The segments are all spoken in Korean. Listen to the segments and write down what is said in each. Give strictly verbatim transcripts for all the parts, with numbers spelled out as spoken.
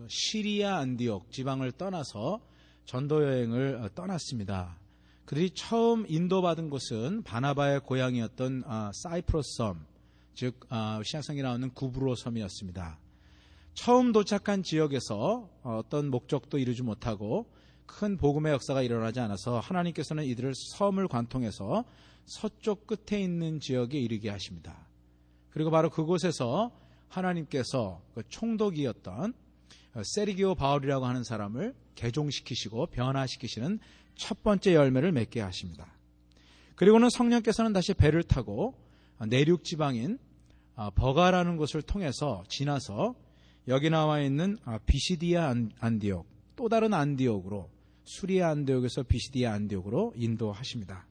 시리아 안디옥 지방을 떠나서 전도 여행을 떠났습니다. 그들이 처음 인도받은 곳은 바나바의 고향이었던 사이프러스 섬, 즉 신약성경에 나오는 구브로 섬이었습니다. 처음 도착한 지역에서 어떤 목적도 이루지 못하고 큰 복음의 역사가 일어나지 않아서 하나님께서는 이들을 섬을 관통해서 서쪽 끝에 있는 지역에 이르게 하십니다. 그리고 바로 그곳에서 하나님께서 그 총독이었던 세르기오 바울이라고 하는 사람을 개종시키시고 변화시키시는 첫 번째 열매를 맺게 하십니다. 그리고는 성령께서는 다시 배를 타고 내륙 지방인 버가라는 곳을 통해서 지나서 여기 나와 있는 비시디아 안디옥, 또 다른 안디옥으로, 수리아 안디옥에서 비시디아 안디옥으로 인도하십니다.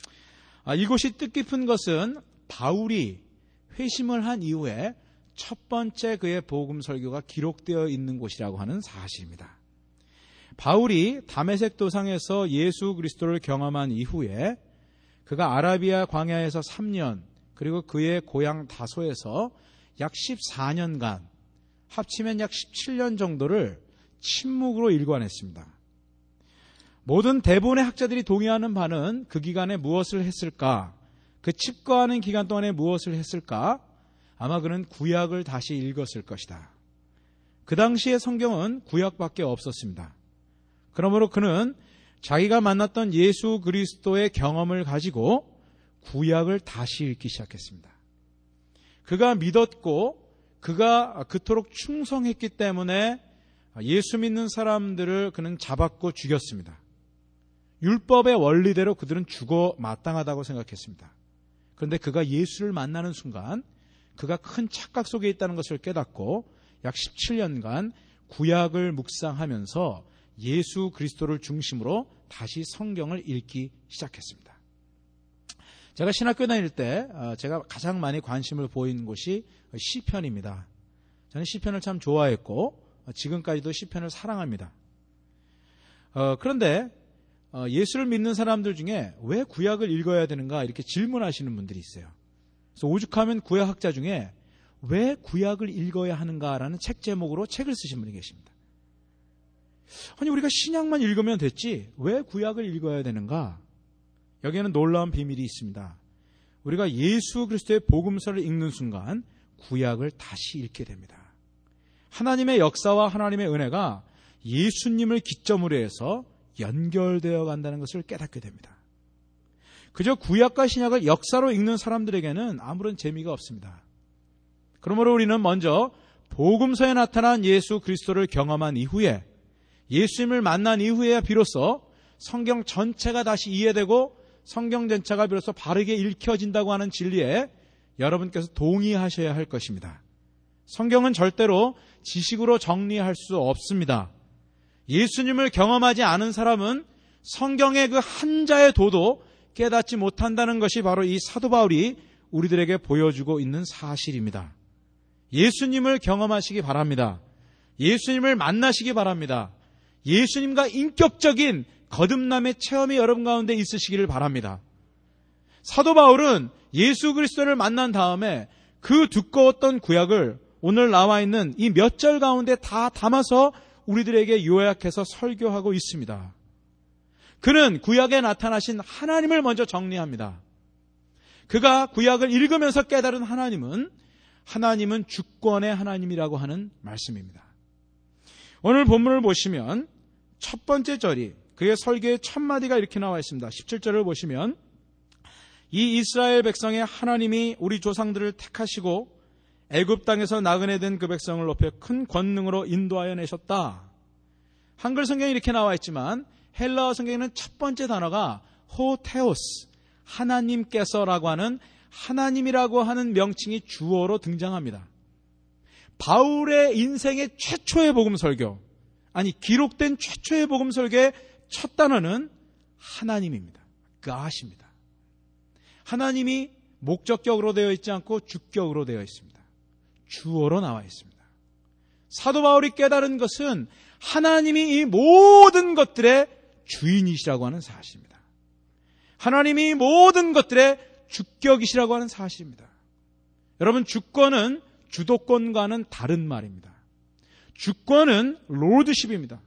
이곳이 뜻깊은 것은 바울이 회심을 한 이후에 첫 번째 그의 복음 설교가 기록되어 있는 곳이라고 하는 사실입니다. 바울이 다메섹 도상에서 예수 그리스도를 경험한 이후에 그가 아라비아 광야에서 삼 년, 그리고 그의 고향 다소에서 약 십사 년간, 합치면 약 십칠 년 정도를 침묵으로 일관했습니다. 모든 대부분의 학자들이 동의하는 바는 그 기간에 무엇을 했을까? 그 칩거하는 기간 동안에 무엇을 했을까? 아마 그는 구약을 다시 읽었을 것이다. 그 당시의 성경은 구약밖에 없었습니다. 그러므로 그는 자기가 만났던 예수 그리스도의 경험을 가지고 구약을 다시 읽기 시작했습니다. 그가 믿었고 그가 그토록 충성했기 때문에 예수 믿는 사람들을 그는 잡았고 죽였습니다. 율법의 원리대로 그들은 죽어 마땅하다고 생각했습니다. 그런데 그가 예수를 만나는 순간 그가 큰 착각 속에 있다는 것을 깨닫고 약 십칠 년간 구약을 묵상하면서 예수 그리스도를 중심으로 다시 성경을 읽기 시작했습니다. 제가 신학교 다닐 때 제가 가장 많이 관심을 보인 곳이 시편입니다. 저는 시편을 참 좋아했고 지금까지도 시편을 사랑합니다. 그런데 예수를 믿는 사람들 중에 왜 구약을 읽어야 되는가 이렇게 질문하시는 분들이 있어요. 그래서 오죽하면 구약학자 중에 왜 구약을 읽어야 하는가라는 책 제목으로 책을 쓰신 분이 계십니다. 아니 우리가 신약만 읽으면 됐지 왜 구약을 읽어야 되는가? 여기에는 놀라운 비밀이 있습니다. 우리가 예수 그리스도의 복음서를 읽는 순간 구약을 다시 읽게 됩니다. 하나님의 역사와 하나님의 은혜가 예수님을 기점으로 해서 연결되어 간다는 것을 깨닫게 됩니다. 그저 구약과 신약을 역사로 읽는 사람들에게는 아무런 재미가 없습니다. 그러므로 우리는 먼저 복음서에 나타난 예수 그리스도를 경험한 이후에 예수님을 만난 이후에야 비로소 성경 전체가 다시 이해되고 성경 전체가 비로소 바르게 읽혀진다고 하는 진리에 여러분께서 동의하셔야 할 것입니다. 성경은 절대로 지식으로 정리할 수 없습니다. 예수님을 경험하지 않은 사람은 성경의 그 한자의 도도 깨닫지 못한다는 것이 바로 이 사도 바울이 우리들에게 보여주고 있는 사실입니다. 예수님을 경험하시기 바랍니다. 예수님을 만나시기 바랍니다. 예수님과 인격적인 거듭남의 체험이 여러분 가운데 있으시기를 바랍니다. 사도 바울은 예수 그리스도를 만난 다음에 그 두꺼웠던 구약을 오늘 나와 있는 이 몇 절 가운데 다 담아서 우리들에게 요약해서 설교하고 있습니다. 그는 구약에 나타나신 하나님을 먼저 정리합니다. 그가 구약을 읽으면서 깨달은 하나님은 하나님은 주권의 하나님이라고 하는 말씀입니다. 오늘 본문을 보시면 첫 번째 절이 그의 설교의 첫 마디가 이렇게 나와 있습니다. 십칠 절을 보시면 이 이스라엘 백성의 하나님이 우리 조상들을 택하시고 애굽 땅에서 나그네 된 그 백성을 높여 큰 권능으로 인도하여 내셨다. 한글 성경에 이렇게 나와 있지만 헬라어 성경에는 첫 번째 단어가 호테오스, 하나님께서라고 하는 하나님이라고 하는 명칭이 주어로 등장합니다. 바울의 인생의 최초의 복음 설교, 아니 기록된 최초의 복음 설교의 첫 단어는 하나님입니다. God입니다. 하나님이 목적격으로 되어 있지 않고 주격으로 되어 있습니다. 주어로 나와 있습니다. 사도 바울이 깨달은 것은 하나님이 이 모든 것들의 주인이시라고 하는 사실입니다. 하나님이 모든 것들의 주격이시라고 하는 사실입니다. 여러분, 주권은 주도권과는 다른 말입니다. 주권은 롤드십입니다.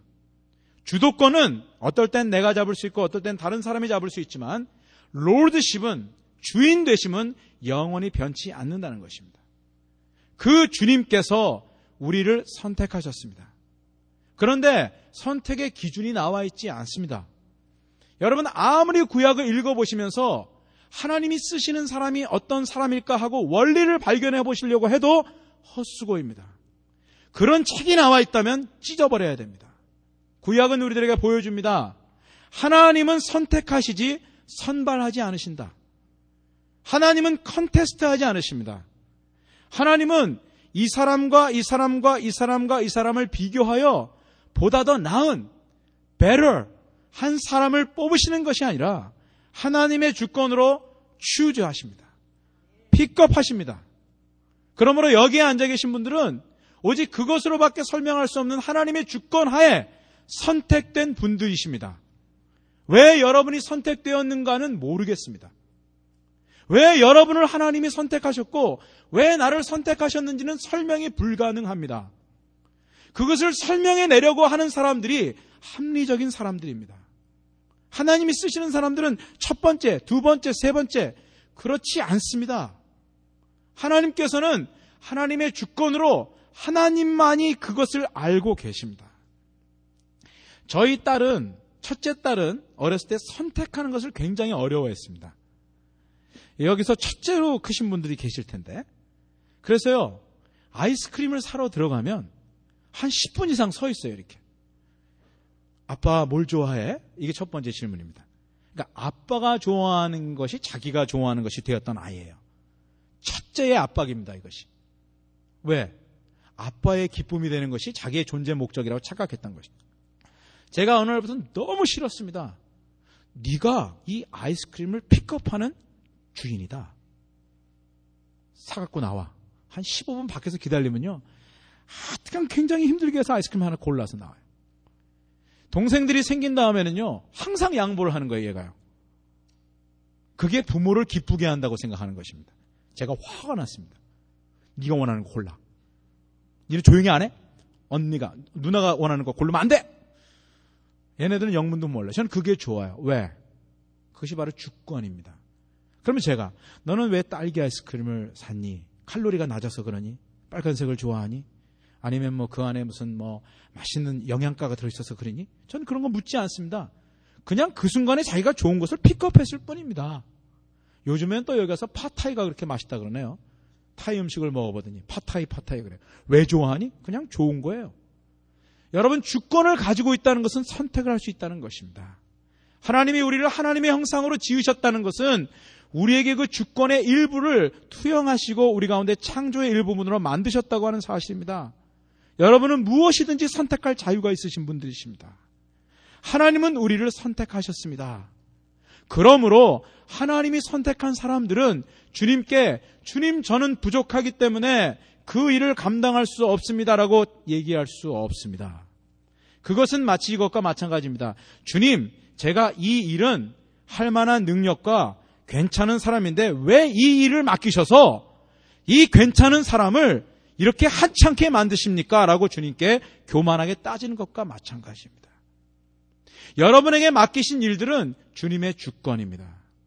주도권은 어떨 땐 내가 잡을 수 있고 어떨 땐 다른 사람이 잡을 수 있지만 롤드십은, 주인 되심은 영원히 변치 않는다는 것입니다. 그 주님께서 우리를 선택하셨습니다. 그런데 선택의 기준이 나와 있지 않습니다. 여러분, 아무리 구약을 읽어보시면서 하나님이 쓰시는 사람이 어떤 사람일까 하고 원리를 발견해 보시려고 해도 헛수고입니다. 그런 책이 나와 있다면 찢어버려야 됩니다. 구약은 우리들에게 보여줍니다. 하나님은 선택하시지 선발하지 않으신다. 하나님은 컨테스트하지 않으십니다. 하나님은 이 사람과 이 사람과 이 사람과 이 사람을 비교하여 보다 더 나은, better 한 사람을 뽑으시는 것이 아니라 하나님의 주권으로 추즈하십니다. 픽업하십니다. 그러므로 여기에 앉아 계신 분들은 오직 그것으로밖에 설명할 수 없는 하나님의 주권 하에 선택된 분들이십니다. 왜 여러분이 선택되었는가는 모르겠습니다. 왜 여러분을 하나님이 선택하셨고 왜 나를 선택하셨는지는 설명이 불가능합니다. 그것을 설명해 내려고 하는 사람들이 합리적인 사람들입니다. 하나님이 쓰시는 사람들은 첫 번째, 두 번째, 세 번째 그렇지 않습니다. 하나님께서는 하나님의 주권으로 하나님만이 그것을 알고 계십니다. 저희 딸은, 첫째 딸은 어렸을 때 선택하는 것을 굉장히 어려워했습니다. 여기서 첫째로 크신 분들이 계실 텐데, 그래서요 아이스크림을 사러 들어가면 한 십 분 이상 서 있어요. 이렇게. 아빠 뭘 좋아해? 이게 첫 번째 질문입니다. 그러니까 아빠가 좋아하는 것이 자기가 좋아하는 것이 되었던 아이예요. 첫째의 압박입니다. 이것이. 왜? 아빠의 기쁨이 되는 것이 자기의 존재 목적이라고 착각했던 것입니다. 제가 어느 날부터 너무 싫었습니다. 네가 이 아이스크림을 픽업하는 주인이다. 사갖고 나와. 한 십오 분 밖에서 기다리면요, 하여튼 굉장히 힘들게 해서 아이스크림 하나 골라서 나와요. 동생들이 생긴 다음에는요 항상 양보를 하는 거예요. 얘가요. 그게 부모를 기쁘게 한다고 생각하는 것입니다. 제가 화가 났습니다. 네가 원하는 거 골라. 니는 조용히 안 해? 언니가, 누나가 원하는 거 고르면 안 돼! 얘네들은 영문도 몰라요. 저는 그게 좋아요. 왜? 그것이 바로 주권입니다. 그러면 제가, 너는 왜 딸기 아이스크림을 샀니? 칼로리가 낮아서 그러니? 빨간색을 좋아하니? 아니면 뭐 그 안에 무슨 뭐 맛있는 영양가가 들어있어서 그러니? 저는 그런 거 묻지 않습니다. 그냥 그 순간에 자기가 좋은 것을 픽업했을 뿐입니다. 요즘엔 또 여기 가서 팟타이가 그렇게 맛있다 그러네요. 타이 음식을 먹어보더니 팟타이 팟타이 그래요. 왜 좋아하니? 그냥 좋은 거예요. 여러분, 주권을 가지고 있다는 것은 선택을 할 수 있다는 것입니다. 하나님이 우리를 하나님의 형상으로 지으셨다는 것은 우리에게 그 주권의 일부를 투영하시고 우리 가운데 창조의 일부분으로 만드셨다고 하는 사실입니다. 여러분은 무엇이든지 선택할 자유가 있으신 분들이십니다. 하나님은 우리를 선택하셨습니다. 그러므로 하나님이 선택한 사람들은 주님께 주님 저는 부족하기 때문에 그 일을 감당할 수 없습니다라고 얘기할 수 없습니다. 그것은 마치 이것과 마찬가지입니다. 주님, 제가 이 일은 할 만한 능력과 괜찮은 사람인데 왜 이 일을 맡기셔서 이 괜찮은 사람을 이렇게 하찮게 만드십니까? 라고 주님께 교만하게 따지는 것과 마찬가지입니다. 여러분에게 맡기신 일들은 주님의 주권입니다.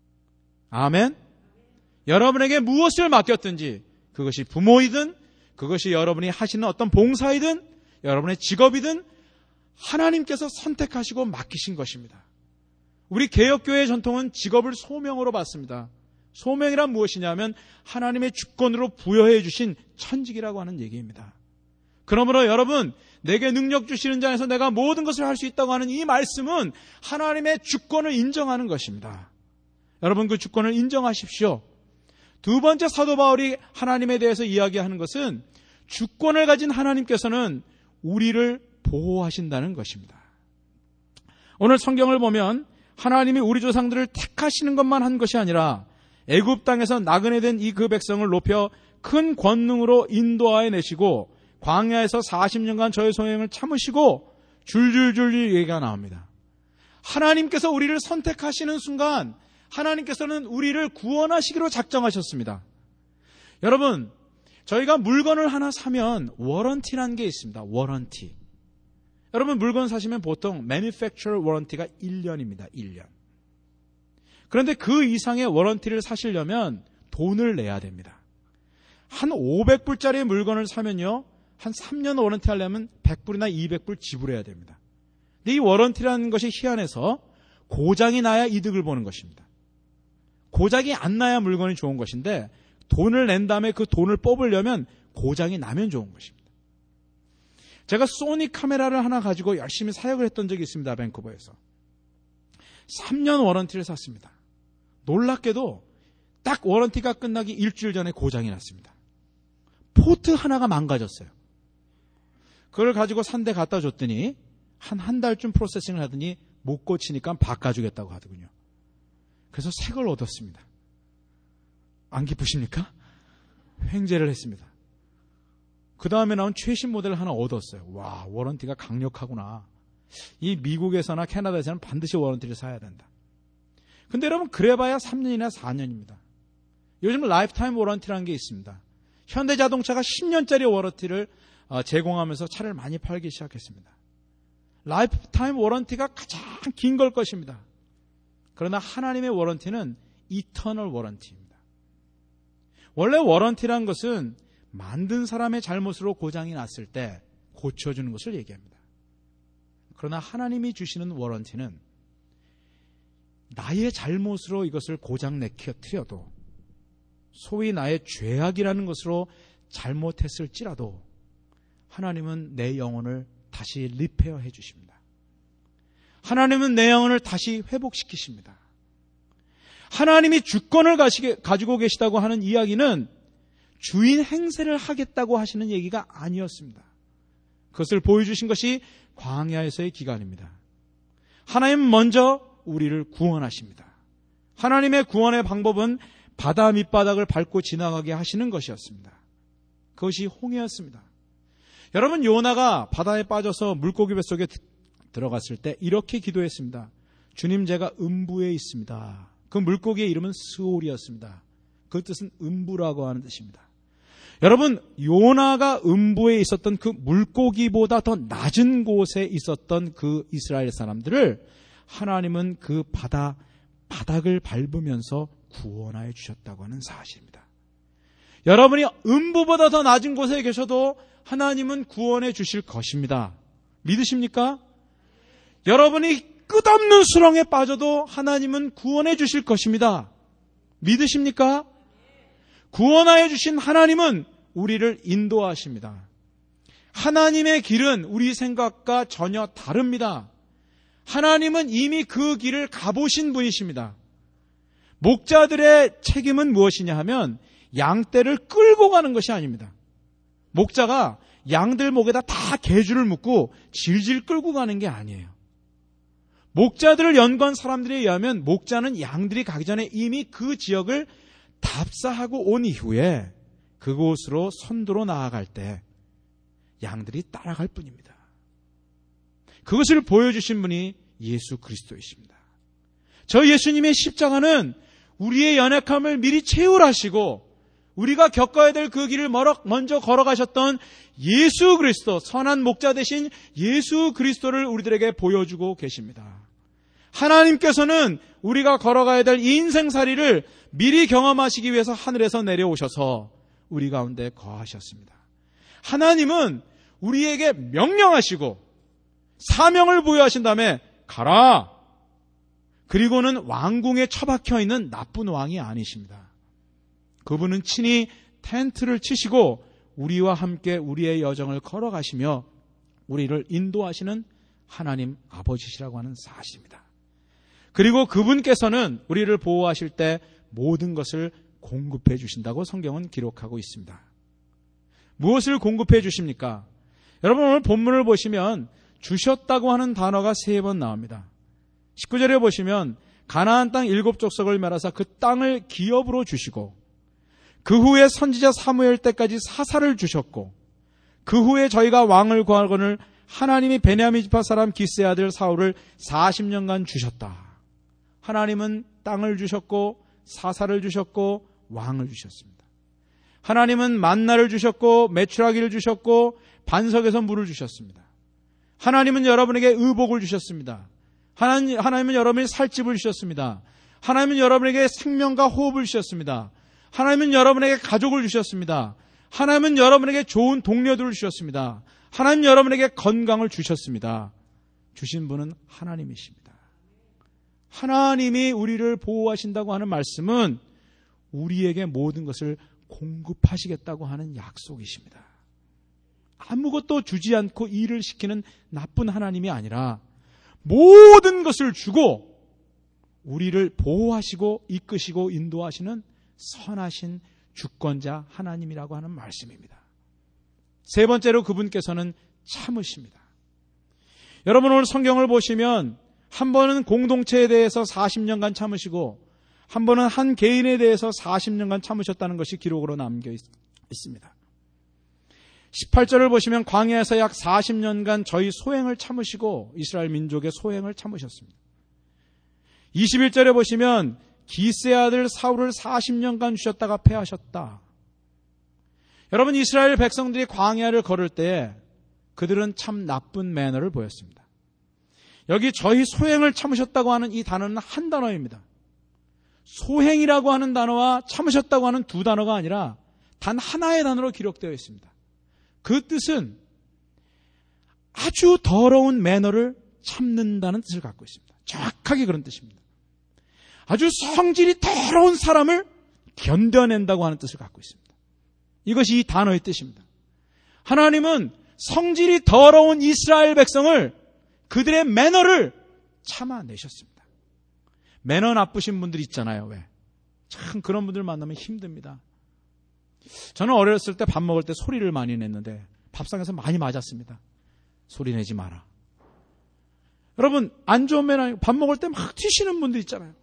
아멘. 여러분에게 무엇을 맡겼든지 그것이 부모이든 그것이 여러분이 하시는 어떤 봉사이든 여러분의 직업이든 하나님께서 선택하시고 맡기신 것입니다. 우리 개혁교회의 전통은 직업을 소명으로 받습니다. 소명이란 무엇이냐면 하나님의 주권으로 부여해 주신 천직이라고 하는 얘기입니다. 그러므로 여러분, 내게 능력 주시는 자에서 내가 모든 것을 할 수 있다고 하는 이 말씀은 하나님의 주권을 인정하는 것입니다. 여러분, 그 주권을 인정하십시오. 두 번째 사도 바울이 하나님에 대해서 이야기하는 것은 주권을 가진 하나님께서는 우리를 보호하신다는 것입니다. 오늘 성경을 보면 하나님이 우리 조상들을 택하시는 것만 한 것이 아니라 애굽 땅에서 나그네 된 이 그 백성을 높여 큰 권능으로 인도하여 내시고 광야에서 사십 년간 저의 소행을 참으시고 줄줄줄 얘기가 나옵니다. 하나님께서 우리를 선택하시는 순간 하나님께서는 우리를 구원하시기로 작정하셨습니다. 여러분, 저희가 물건을 하나 사면 워런티라는 게 있습니다. 워런티. 여러분 물건 사시면 보통 manufacturer warranty가 일 년입니다. 일 년. 그런데 그 이상의 워런티를 사시려면 돈을 내야 됩니다. 한 오백 불짜리 물건을 사면요. 한 삼 년 워런티 하려면 백 불이나 이백 불 지불해야 됩니다. 근데 이 워런티라는 것이 희한해서 고장이 나야 이득을 보는 것입니다. 고장이 안 나야 물건이 좋은 것인데 돈을 낸 다음에 그 돈을 뽑으려면 고장이 나면 좋은 것입니다. 제가 소니 카메라를 하나 가지고 열심히 사역을 했던 적이 있습니다. 밴쿠버에서. 삼 년 워런티를 샀습니다. 놀랍게도 딱 워런티가 끝나기 일주일 전에 고장이 났습니다. 포트 하나가 망가졌어요. 그걸 가지고 산 데 갖다 줬더니 한 한 달쯤 프로세싱을 하더니 못 고치니까 바꿔주겠다고 하더군요. 그래서 새 걸 얻었습니다. 안 기쁘십니까? 횡재를 했습니다. 그 다음에 나온 최신 모델을 하나 얻었어요. 와, 워런티가 강력하구나. 이 미국에서나 캐나다에서는 반드시 워런티를 사야 된다. 근데 여러분 그래봐야 삼 년이나 사 년입니다. 요즘 라이프타임 워런티라는 게 있습니다. 현대자동차가 십 년짜리 워런티를 제공하면서 차를 많이 팔기 시작했습니다. 라이프타임 워런티가 가장 긴 걸 것입니다. 그러나 하나님의 워런티는 이터널 워런티입니다. 원래 워런티란 것은 만든 사람의 잘못으로 고장이 났을 때 고쳐주는 것을 얘기합니다. 그러나 하나님이 주시는 워런티는 나의 잘못으로 이것을 고장 내켜뜨려도 소위 나의 죄악이라는 것으로 잘못했을지라도 하나님은 내 영혼을 다시 리페어해 주십니다. 하나님은 내 영혼을 다시 회복시키십니다. 하나님이 주권을 가지고 계시다고 하는 이야기는 주인 행세를 하겠다고 하시는 얘기가 아니었습니다. 그것을 보여주신 것이 광야에서의 기간입니다. 하나님 먼저 우리를 구원하십니다. 하나님의 구원의 방법은 바다 밑바닥을 밟고 지나가게 하시는 것이었습니다. 그것이 홍해였습니다. 여러분 요나가 바다에 빠져서 물고기 뱃속에 들어갔을 때 이렇게 기도했습니다. 주님 제가 음부에 있습니다. 그 물고기의 이름은 스올이었습니다. 그 뜻은 음부라고 하는 뜻입니다. 여러분 요나가 음부에 있었던 그 물고기보다 더 낮은 곳에 있었던 그 이스라엘 사람들을 하나님은 그 바다 바닥을 밟으면서 구원하여 주셨다고 하는 사실입니다. 여러분이 음부보다 더 낮은 곳에 계셔도 하나님은 구원해 주실 것입니다. 믿으십니까? 여러분이 끝없는 수렁에 빠져도 하나님은 구원해 주실 것입니다. 믿으십니까? 구원하여 주신 하나님은 우리를 인도하십니다. 하나님의 길은 우리 생각과 전혀 다릅니다. 하나님은 이미 그 길을 가보신 분이십니다. 목자들의 책임은 무엇이냐 하면 양떼를 끌고 가는 것이 아닙니다. 목자가 양들 목에다 다 계주를 묶고 질질 끌고 가는 게 아니에요. 목자들을 연구한 사람들에 의하면 목자는 양들이 가기 전에 이미 그 지역을 답사하고 온 이후에 그곳으로 선도로 나아갈 때 양들이 따라갈 뿐입니다. 그것을 보여주신 분이 예수 그리스도이십니다. 저 예수님의 십자가는 우리의 연약함을 미리 채울하시고 우리가 겪어야 될 그 길을 먼저 걸어가셨던 예수 그리스도, 선한 목자 되신 예수 그리스도를 우리들에게 보여주고 계십니다. 하나님께서는 우리가 걸어가야 될 인생살이를 미리 경험하시기 위해서 하늘에서 내려오셔서 우리 가운데 거하셨습니다. 하나님은 우리에게 명령하시고 사명을 부여하신 다음에 가라. 그리고는 왕궁에 처박혀 있는 나쁜 왕이 아니십니다. 그분은 친히 텐트를 치시고 우리와 함께 우리의 여정을 걸어가시며 우리를 인도하시는 하나님 아버지시라고 하는 사실입니다. 그리고 그분께서는 우리를 보호하실 때 모든 것을 공급해 주신다고 성경은 기록하고 있습니다. 무엇을 공급해 주십니까? 여러분 오늘 본문을 보시면 주셨다고 하는 단어가 세 번 나옵니다. 십구 절에 보시면 가나안 땅 일곱 족속을 멸하사 그 땅을 기업으로 주시고 그 후에 선지자 사무엘 때까지 사사를 주셨고 그 후에 저희가 왕을 구하거늘 하나님이 베냐민 지파 사람 기스의 아들 사울을 사십 년간 주셨다. 하나님은 땅을 주셨고 사사를 주셨고 왕을 주셨습니다. 하나님은 만나를 주셨고 메추라기를 주셨고 반석에서 물을 주셨습니다. 하나님은 여러분에게 의복을 주셨습니다. 하나님, 하나님은 여러분에게 살집을 주셨습니다. 하나님은 여러분에게 생명과 호흡을 주셨습니다. 하나님은 여러분에게 가족을 주셨습니다. 하나님은 여러분에게 좋은 동료들을 주셨습니다. 하나님은 여러분에게 건강을 주셨습니다. 주신 분은 하나님이십니다. 하나님이 우리를 보호하신다고 하는 말씀은 우리에게 모든 것을 공급하시겠다고 하는 약속이십니다. 아무것도 주지 않고 일을 시키는 나쁜 하나님이 아니라 모든 것을 주고 우리를 보호하시고 이끄시고 인도하시는 선하신 주권자 하나님이라고 하는 말씀입니다. 세 번째로 그분께서는 참으십니다. 여러분 오늘 성경을 보시면 한 번은 공동체에 대해서 사십 년간 참으시고 한 번은 한 개인에 대해서 사십 년간 참으셨다는 것이 기록으로 남겨 있습니다. 십팔 절을 보시면 광야에서 약 사십 년간 저희 소행을 참으시고 이스라엘 민족의 소행을 참으셨습니다. 이십일 절에 보시면 기스의 아들 사울을 사십 년간 주셨다가 패하셨다. 여러분 이스라엘 백성들이 광야를 걸을 때 그들은 참 나쁜 매너를 보였습니다. 여기 저희 소행을 참으셨다고 하는 이 단어는 한 단어입니다. 소행이라고 하는 단어와 참으셨다고 하는 두 단어가 아니라 단 하나의 단어로 기록되어 있습니다. 그 뜻은 아주 더러운 매너를 참는다는 뜻을 갖고 있습니다. 정확하게 그런 뜻입니다. 아주 성질이 더러운 사람을 견뎌낸다고 하는 뜻을 갖고 있습니다. 이것이 이 단어의 뜻입니다. 하나님은 성질이 더러운 이스라엘 백성을 그들의 매너를 참아내셨습니다. 매너 나쁘신 분들 있잖아요. 왜? 참 그런 분들 만나면 힘듭니다. 저는 어렸을 때 밥 먹을 때 소리를 많이 냈는데 밥상에서 많이 맞았습니다. 소리 내지 마라. 여러분 안 좋은 매너, 밥 먹을 때 막 튀시는 분들 있잖아요.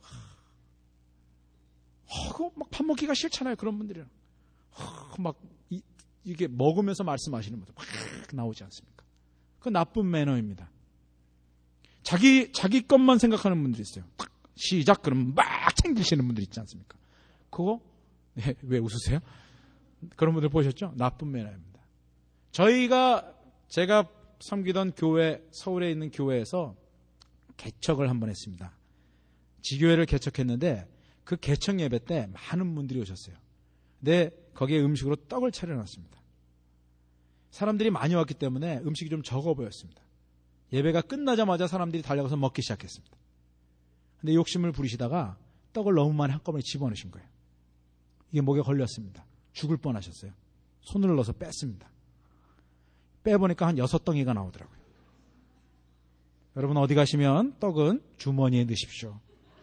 어, 그거 막 밥 먹기가 싫잖아요. 그런 분들이랑 어, 막 이, 이게 먹으면서 말씀하시는 분들 막 나오지 않습니까? 그건 나쁜 매너입니다. 자기 자기 것만 생각하는 분들이 있어요. 시작 그러면 막 챙기시는 분들 있지 않습니까? 그거 네, 왜 웃으세요? 그런 분들 보셨죠? 나쁜 매너입니다. 저희가 제가 섬기던 교회, 서울에 있는 교회에서 개척을 한번 했습니다. 지교회를 개척했는데 그 개척 예배 때 많은 분들이 오셨어요. 근데 거기에 음식으로 떡을 차려놨습니다. 사람들이 많이 왔기 때문에 음식이 좀 적어 보였습니다. 예배가 끝나자마자 사람들이 달려가서 먹기 시작했습니다. 근데 욕심을 부리시다가 떡을 너무 많이 한꺼번에 집어넣으신 거예요. 이게 목에 걸렸습니다. 죽을 뻔하셨어요. 손을 넣어서 뺐습니다. 빼보니까 한 여섯 덩이가 나오더라고요. 여러분 어디 가시면 떡은 주머니에 넣으십시오.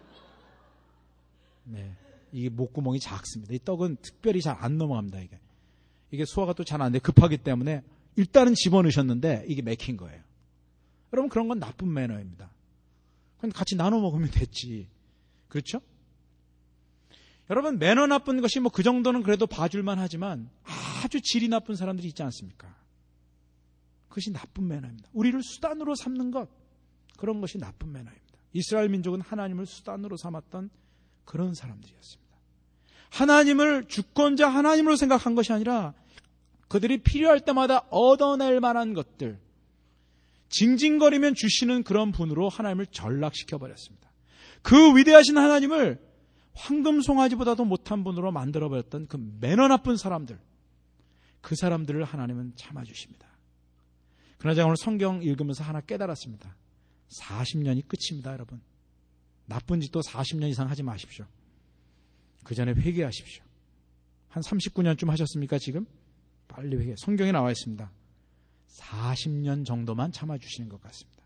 네, 이게 목구멍이 작습니다. 이 떡은 특별히 잘 안 넘어갑니다. 이게 이게 소화가 또 잘 안 돼 급하기 때문에 일단은 집어넣으셨는데 이게 맥힌 거예요. 여러분 그런 건 나쁜 매너입니다. 그럼 같이 나눠 먹으면 됐지. 그렇죠? 여러분 매너 나쁜 것이 뭐 그 정도는 그래도 봐줄만 하지만 아주 질이 나쁜 사람들이 있지 않습니까? 그것이 나쁜 매너입니다. 우리를 수단으로 삼는 것, 그런 것이 나쁜 매너입니다. 이스라엘 민족은 하나님을 수단으로 삼았던 그런 사람들이었습니다. 하나님을 주권자 하나님으로 생각한 것이 아니라 그들이 필요할 때마다 얻어낼 만한 것들, 징징거리면 주시는 그런 분으로 하나님을 전락시켜버렸습니다. 그 위대하신 하나님을 황금 송아지보다도 못한 분으로 만들어버렸던 그 매너 나쁜 사람들, 그 사람들을 하나님은 참아주십니다. 그러나 제가 오늘 성경 읽으면서 하나 깨달았습니다. 사십 년이 끝입니다, 여러분. 나쁜 짓도 사십 년 이상 하지 마십시오. 그 전에 회개하십시오. 한 삼십구 년쯤 하셨습니까, 지금? 빨리 회개. 성경에 나와 있습니다. 사십 년 정도만 참아주시는 것 같습니다.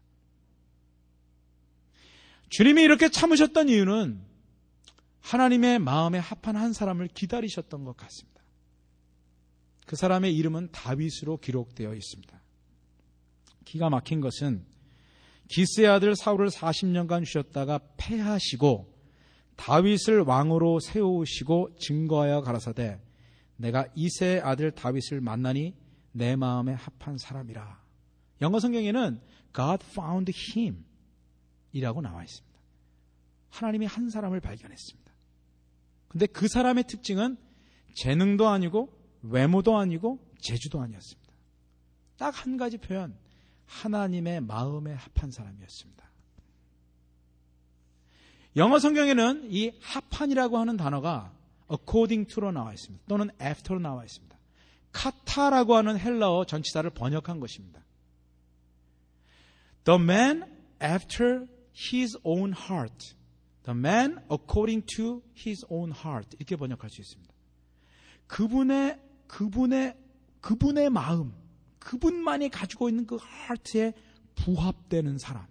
주님이 이렇게 참으셨던 이유는 하나님의 마음에 합한 한 사람을 기다리셨던 것 같습니다. 그 사람의 이름은 다윗으로 기록되어 있습니다. 기가 막힌 것은 기스의 아들 사울을 사십 년간 주셨다가 패하시고 다윗을 왕으로 세우시고 증거하여 가라사대 내가 이새의 아들 다윗을 만나니 내 마음에 합한 사람이라. 영어 성경에는 God found him 이라고 나와 있습니다. 하나님이 한 사람을 발견했습니다. 근데 그 사람의 특징은 재능도 아니고 외모도 아니고 재주도 아니었습니다. 딱 한 가지 표현, 하나님의 마음에 합한 사람이었습니다. 영어 성경에는 이 합한이라고 하는 단어가 according to로 나와 있습니다. 또는 after로 나와 있습니다. 카타라고 하는 헬라어 전치사를 번역한 것입니다. The man after his own heart. The man according to his own heart. 이렇게 번역할 수 있습니다. 그분의, 그분의, 그분의 마음, 그분만이 가지고 있는 그 heart에 부합되는 사람.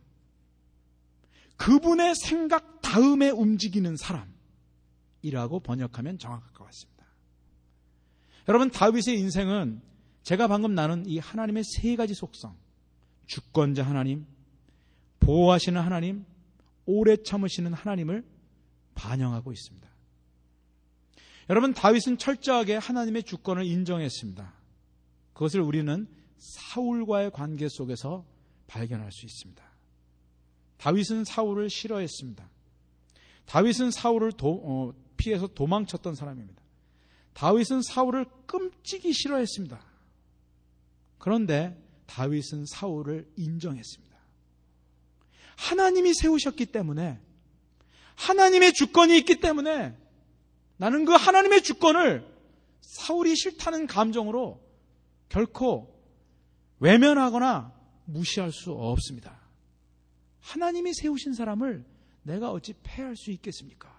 그분의 생각 다음에 움직이는 사람이라고 번역하면 정확할 것 같습니다. 여러분, 다윗의 인생은 제가 방금 나눈 이 하나님의 세 가지 속성, 주권자 하나님, 보호하시는 하나님, 오래 참으시는 하나님을 반영하고 있습니다. 여러분, 다윗은 철저하게 하나님의 주권을 인정했습니다. 그것을 우리는 사울과의 관계 속에서 발견할 수 있습니다. 다윗은 사울을 싫어했습니다. 다윗은 사울을 도, 어, 피해서 도망쳤던 사람입니다. 다윗은 사울을 끔찍이 싫어했습니다. 그런데 다윗은 사울을 인정했습니다. 하나님이 세우셨기 때문에, 하나님의 주권이 있기 때문에 나는 그 하나님의 주권을 사울이 싫다는 감정으로 결코 외면하거나 무시할 수 없습니다. 하나님이 세우신 사람을 내가 어찌 패할 수 있겠습니까?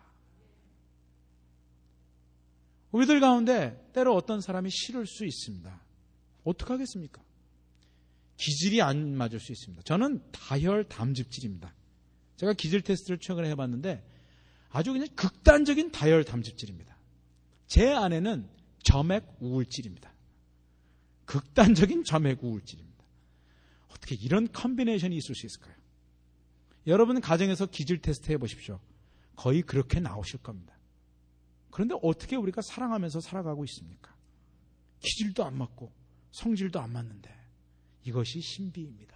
우리들 가운데 때로 어떤 사람이 싫을 수 있습니다. 어떡하겠습니까? 기질이 안 맞을 수 있습니다. 저는 다혈 담즙질입니다. 제가 기질 테스트를 최근에 해봤는데 아주 그냥 극단적인 다혈 담즙질입니다. 제 아내는 점액 우울질입니다. 극단적인 점액 우울질입니다. 어떻게 이런 컨비네이션이 있을 수 있을까요? 여러분 가정에서 기질 테스트 해보십시오. 거의 그렇게 나오실 겁니다. 그런데 어떻게 우리가 사랑하면서 살아가고 있습니까? 기질도 안 맞고 성질도 안 맞는데 이것이 신비입니다.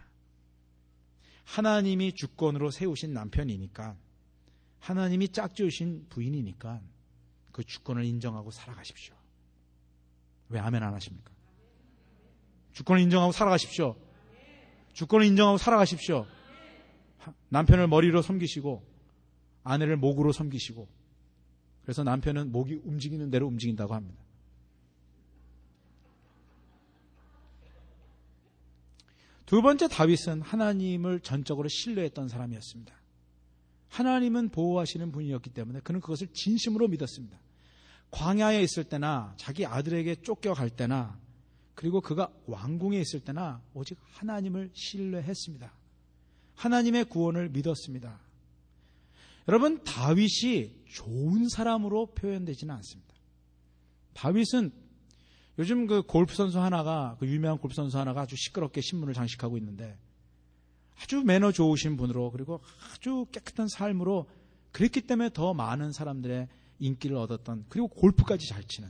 하나님이 주권으로 세우신 남편이니까, 하나님이 짝지으신 부인이니까 그 주권을 인정하고 살아가십시오. 왜 아멘 안 하십니까? 주권을 인정하고 살아가십시오. 주권을 인정하고 살아가십시오. 남편을 머리로 섬기시고 아내를 목으로 섬기시고, 그래서 남편은 목이 움직이는 대로 움직인다고 합니다. 두 번째, 다윗은 하나님을 전적으로 신뢰했던 사람이었습니다. 하나님은 보호하시는 분이었기 때문에 그는 그것을 진심으로 믿었습니다. 광야에 있을 때나 자기 아들에게 쫓겨갈 때나 그리고 그가 왕궁에 있을 때나 오직 하나님을 신뢰했습니다. 하나님의 구원을 믿었습니다. 여러분, 다윗이 좋은 사람으로 표현되지는 않습니다. 다윗은 요즘 그 골프 선수 하나가, 그 유명한 골프 선수 하나가 아주 시끄럽게 신문을 장식하고 있는데 아주 매너 좋으신 분으로, 그리고 아주 깨끗한 삶으로, 그랬기 때문에 더 많은 사람들의 인기를 얻었던, 그리고 골프까지 잘 치는.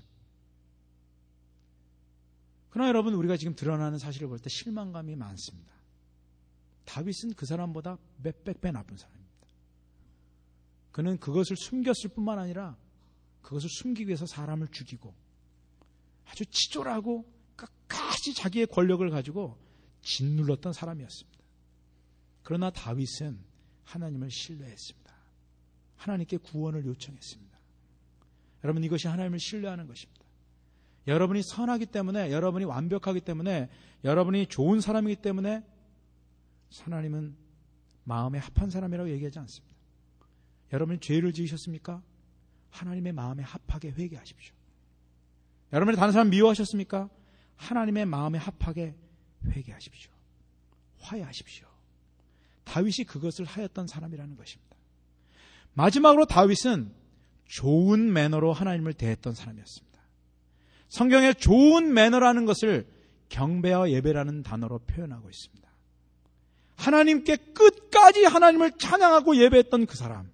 그러나 여러분, 우리가 지금 드러나는 사실을 볼 때 실망감이 많습니다. 다윗은 그 사람보다 몇백 배 나쁜 사람입니다. 그는 그것을 숨겼을 뿐만 아니라 그것을 숨기기 위해서 사람을 죽이고 아주 치졸하고 끝까지 자기의 권력을 가지고 짓눌렀던 사람이었습니다. 그러나 다윗은 하나님을 신뢰했습니다. 하나님께 구원을 요청했습니다. 여러분, 이것이 하나님을 신뢰하는 것입니다. 여러분이 선하기 때문에, 여러분이 완벽하기 때문에, 여러분이 좋은 사람이기 때문에 하나님은 마음에 합한 사람이라고 얘기하지 않습니다. 여러분이 죄를 지으셨습니까? 하나님의 마음에 합하게 회개하십시오. 여러분이 다른 사람 미워하셨습니까? 하나님의 마음에 합하게 회개하십시오. 화해하십시오. 다윗이 그것을 하였던 사람이라는 것입니다. 마지막으로 다윗은 좋은 매너로 하나님을 대했던 사람이었습니다. 성경에 좋은 매너라는 것을 경배와 예배라는 단어로 표현하고 있습니다. 하나님께 끝까지 하나님을 찬양하고 예배했던 그 사람,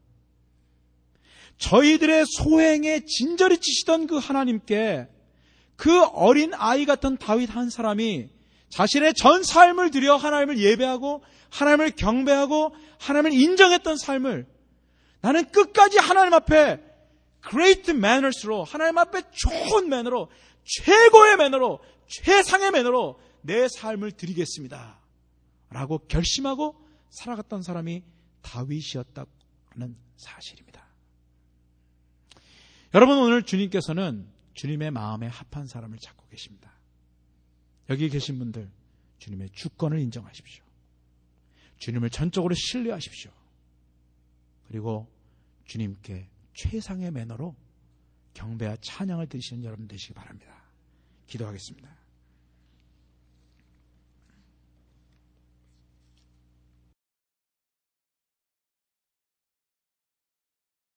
저희들의 소행에 진저리 치시던 그 하나님께 그 어린 아이 같은 다윗 한 사람이 자신의 전 삶을 들여 하나님을 예배하고 하나님을 경배하고 하나님을 인정했던 삶을, 나는 끝까지 하나님 앞에 great manners로, 하나님 앞에 좋은 매너로, 최고의 매너로, 최상의 매너로 내 삶을 드리겠습니다 라고 결심하고 살아갔던 사람이 다윗이었다는 사실입니다. 여러분, 오늘 주님께서는 주님의 마음에 합한 사람을 찾고 계십니다. 여기 계신 분들, 주님의 주권을 인정하십시오. 주님을 전적으로 신뢰하십시오. 그리고 주님께 최상의 매너로 경배와 찬양을 드리시는 여러분 되시기 바랍니다. 기도하겠습니다.